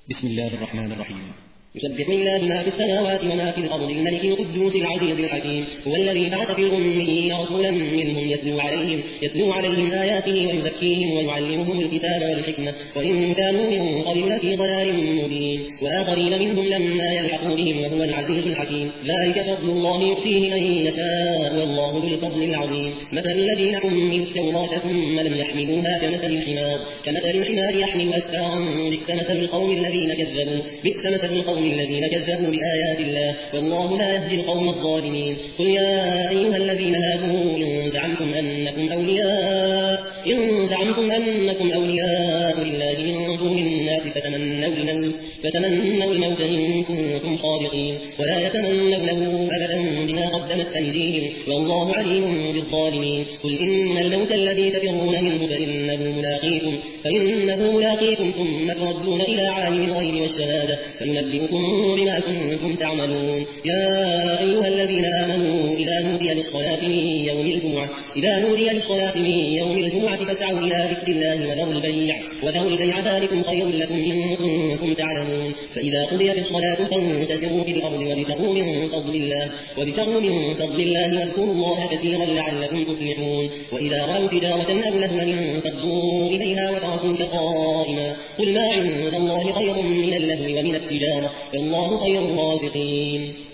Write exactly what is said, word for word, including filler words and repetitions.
بسم الله الرحمن الرحيم. يسبح لله ما في السماوات وما في الأرض الملك القدوس العزيز الحكيم هو الذي بعث في الأميين رسولا منهم يتلو عليهم, يتلو عليهم آياته ويزكيهم ويعلمهم الكتاب والحكمة وإن كانوا من قبل لفي ضلال مبين وآخرين منهم لما يلحقوا بهم وهو العزيز الحكيم ذلك فضل الله يؤتيه من يشاء والله ذو الفضل العظيم. مثل الذين حملوا التوراة ثم لم يحملوها كمثل الحمار كمثل الحمار يحمل أسفارا بئس مثل القوم الذين كذبوا بئس مثل القوم الذين كذبوا بآيات الله والله لا يهدي القوم الظالمين. قل يا أيها الذين هادوا إن زعمتم أنكم أولياء إن زعمتم أنكم أولياء لله من دون الناس فتمنوا الموت فتمنوا الموت إن كنتم صادقين ولا يتمنونه أبدا بما قدمت أيديهم والله عليم بالظالمين. قل إن الموت الذي تفرون منه فإنه ملاقيكم فإنه ملاقيكم ثم تردون إلى عالم الغيب والشهادة فينبئكم بما كنتم تعملون. يا أيها الذين آمنوا إذا نودي للصلاة من يوم الجمعة إذا نودي للصلاة من يوم الجمعة فاسعوا إلى ذكر الله وذروا البيع وذروا البيع ذلكم خير لكم إن كنتم تعلمون. فإذا قضيت الصلاة فانتشروا في الأرض وابتغوا من فضل الله وابتغوا من فضل الله واذكروا الله كثيرا لعلكم تفلحون. وإذا رأوا تجارة أو لهوا انفضوا إليها وتركوك قائما قل ما عند الله خير من اللهو ومن التجارة والله خير الرازقين.